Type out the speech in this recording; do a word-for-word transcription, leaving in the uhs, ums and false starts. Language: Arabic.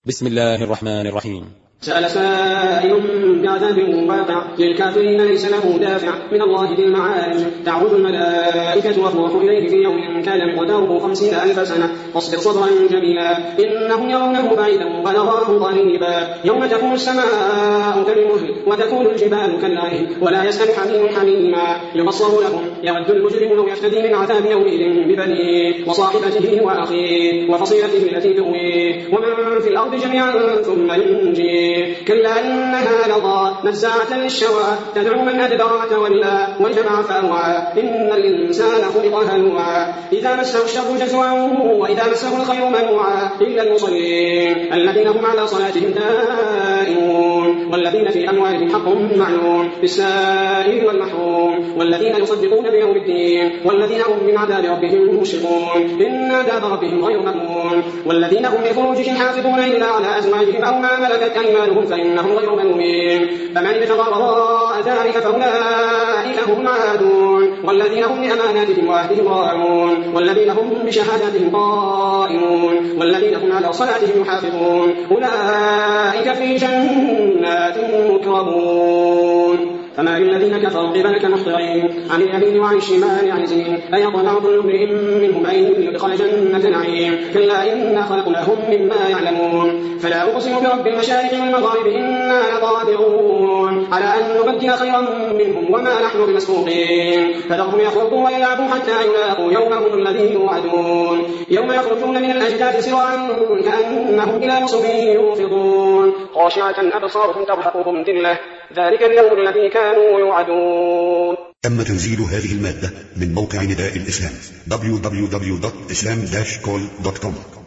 بسم الله الرحمن الرحيم. سأل سائل بعذاب واقع للكافرين ليس له دافع من الله ذي المعارج تعود الملائكة والروح إليه في يوم كان مقداره خمسين ألف سنة فاصبر صبرا جميلا إنهم يرونه بعيدا ونراه قريبا يوم تكون السماء كالمهل وتكون الجبال كالعهن ولا يسأل حميم حميما يبصر لهم يود المجرم لو يفتدي من عذاب يومئذ ببنيه وصاحبته وأخيه وفصيلته التي تؤويه ومن في الأرض جميعا ثم ينجيه كلا إنها لظى نزاعة للشوى تدعو من أدبر وتولى وجمع فأوعى إن الإنسان خلق هلوعا إذا مسه الشر جزوعا وإذا مسه الخير منوعا إلا المصلين الذين هم على صلاتهم دائمون والذين في أموالهم حق معلوم للسائل والمحروم والذين يصدقون بيوم الدين والذين هم من عذاب ربهم مشفقون إن عذاب ربهم غير مأمون والذين هم لفروجهم حافظون إلا على أزواجهم أو ما ملكت أيمانهم فإنهم غير ملومين فمن ابتغى وراء ذلك فأولئك هم العادون والذين هم لأماناتهم وعهدهم راعون والذين هم بشهاداتهم قائمون والذين هم على صلاتهم يحافظون أولئك في جنات مكرمون فما للذين كفروا قبلك محضرين عن اليمين وعن الشمال عزين أيطمع كل امرئ منهم أن يدخل جنة نعيم كلا إنا خلقناهم مما يعلمون فلا أقسم برب المشارق والمغارب إنا لقادرون على أن نبدل خيرا منهم وما نحن بمسبوقين فذرهم يخوضوا ويلعبوا حتى يلاقوا يومهم الذي يوعدون يوم يخرجون من الأجداث سراعا كأنهم إلى نصب يوفضون خاشعة أبصارهم ترهقهم ذلة ذلك اليوم الذي كانوا يوعدون. تم تنزيل هذه المادة من موقع نداء الإسلام دبليو دبليو دبليو دوت إسلام داش كول دوت كوم.